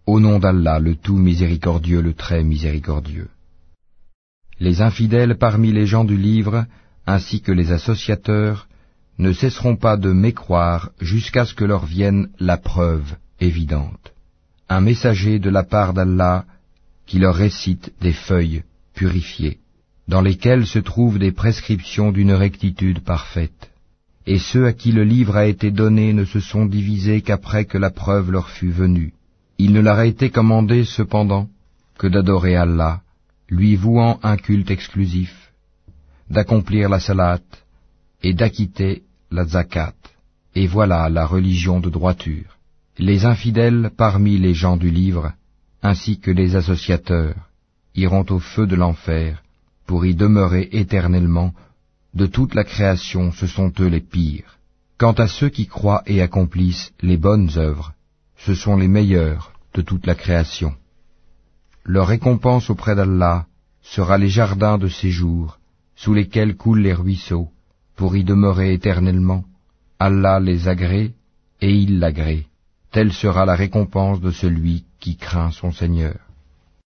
Au nom d'Allah, le tout miséricordieux, le très miséricordieux. Les infidèles parmi les gens du livre, ainsi que les associateurs, ne cesseront pas de mécroire jusqu'à ce que leur vienne la preuve évidente. Un messager de la part d'Allah qui leur récite des feuilles purifiées, dans lesquelles se trouvent des prescriptions d'une rectitude parfaite. Et ceux à qui le livre a été donné ne se sont divisés qu'après que la preuve leur fut venue. Il ne leur a été commandé cependant que d'adorer Allah, lui vouant un culte exclusif, d'accomplir la salat et d'acquitter la zakat. Et voilà la religion de droiture. Les infidèles parmi les gens du livre, ainsi que les associateurs, iront au feu de l'enfer pour y demeurer éternellement. De toute la création, ce sont eux les pires. Quant à ceux qui croient et accomplissent les bonnes œuvres, ce sont les meilleurs de toute la création. Leur récompense auprès d'Allah sera les jardins de séjour, sous lesquels coulent les ruisseaux, pour y demeurer éternellement. Allah les agrée, et il l'agrée. Telle sera la récompense de celui qui craint son Seigneur.